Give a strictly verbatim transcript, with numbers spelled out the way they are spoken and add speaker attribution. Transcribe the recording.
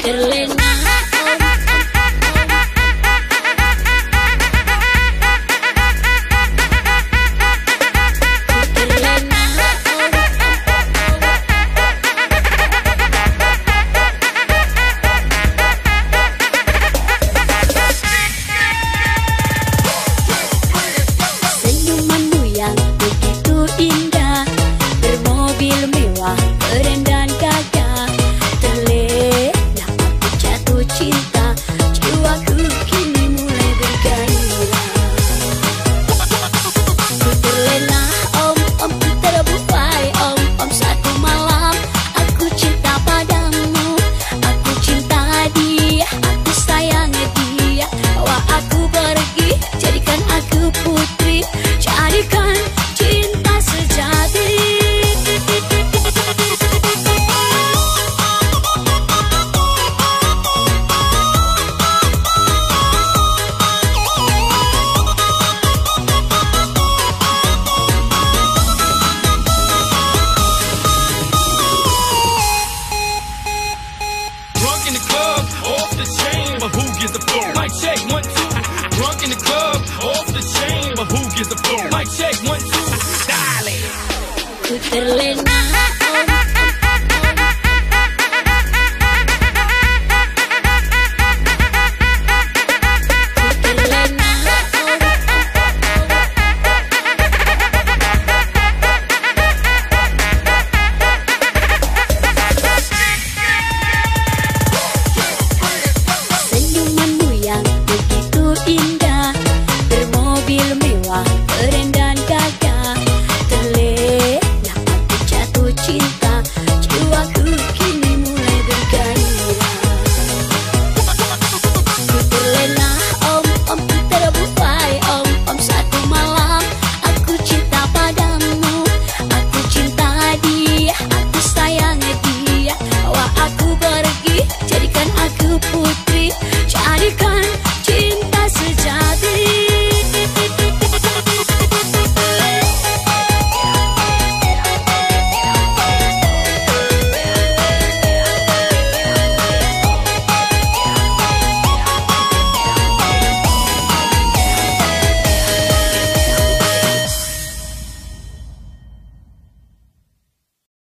Speaker 1: terlena. Senyumanmu yang begitu indah, bermobil mewah, keren dan gagah, terlena aku jatuh cinta, jiwaku kini mulai bergairah. Ku terlena om, om ku terbuai om, om satu malam aku cinta padamu, aku cinta dia, aku sayang dia, bawa aku pergi, jadikan aku putri, jadikan cinta sejati.
Speaker 2: Drunk in the club, off the chain, but who gives a fuck? Mic check, one, two. Drunk in the club, off the chain, but who gives a fuck? Mic check, one, two. Dale.
Speaker 1: Ku terlena.